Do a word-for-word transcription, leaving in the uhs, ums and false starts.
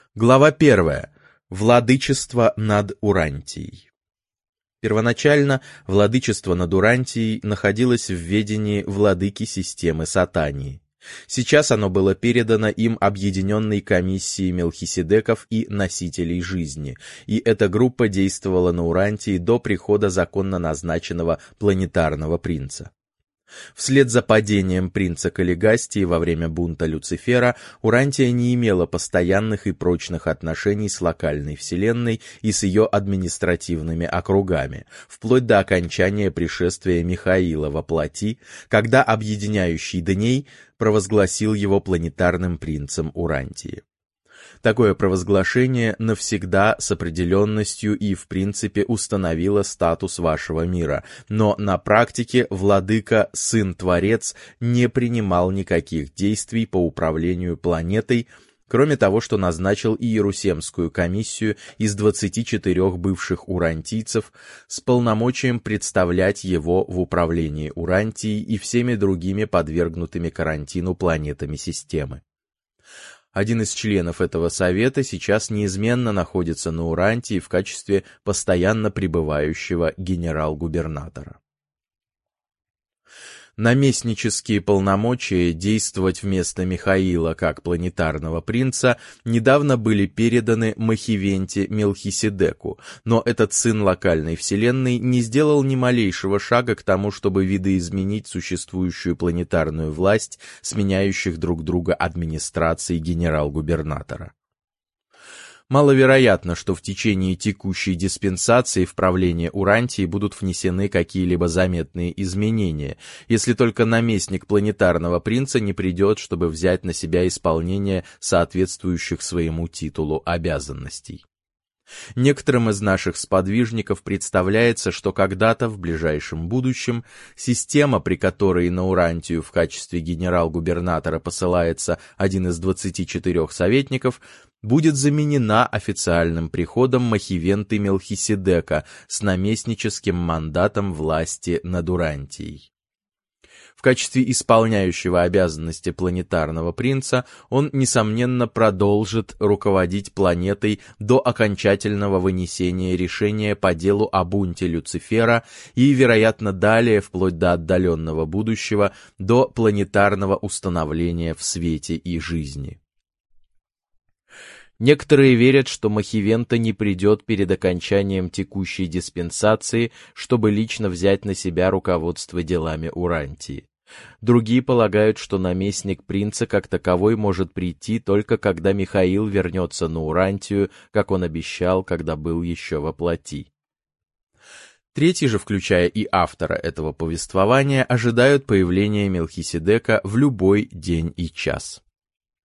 Глава первая. Владычество над Урантией. Первоначально владычество над Урантией находилось в ведении владыки системы Сатании. Сейчас оно было передано им объединенной комиссии Мелхиседеков и носителей жизни, и эта группа действовала на Урантии до прихода законно назначенного планетарного принца. Вслед за падением принца Каллигастии во время бунта Люцифера Урантия не имела постоянных и прочных отношений с локальной вселенной и с ее административными округами, вплоть до окончания пришествия Михаила во плоти, когда объединяющий дней провозгласил его планетарным принцем Урантии. Такое провозглашение навсегда с определенностью и, в принципе, установило статус вашего мира, но на практике владыка, сын-творец, не принимал никаких действий по управлению планетой, кроме того, что назначил Иерусемскую комиссию из двадцати четырёх бывших урантийцев с полномочием представлять его в управлении Урантией и всеми другими подвергнутыми карантину планетами системы. Один из членов этого совета сейчас неизменно находится на Урантии в качестве постоянно пребывающего генерал-губернатора. Наместнические полномочия действовать вместо Михаила как планетарного принца недавно были переданы Махивенте Мелхиседеку, но этот сын локальной вселенной не сделал ни малейшего шага к тому, чтобы видоизменить существующую планетарную власть, сменяющих друг друга администрации генерал-губернатора. Маловероятно, что в течение текущей диспенсации в правление Урантии будут внесены какие-либо заметные изменения, если только наместник планетарного принца не придет, чтобы взять на себя исполнение соответствующих своему титулу обязанностей. Некоторым из наших сподвижников представляется, что когда-то в ближайшем будущем система, при которой на Урантию в качестве генерал-губернатора посылается один из двадцати четырёх советников, будет заменена официальным приходом Махивенты Мелхиседека с наместническим мандатом власти над Урантией. В качестве исполняющего обязанности планетарного принца он, несомненно, продолжит руководить планетой до окончательного вынесения решения по делу о бунте Люцифера и, вероятно, далее, вплоть до отдаленного будущего, до планетарного установления в свете и жизни. Некоторые верят, что Махивента не придет перед окончанием текущей диспенсации, чтобы лично взять на себя руководство делами Урантии. Другие полагают, что наместник принца как таковой может прийти только когда Михаил вернется на Урантию, как он обещал, когда был еще во плоти. Третьи же, включая и автора этого повествования, ожидают появления Мелхиседека в любой день и час.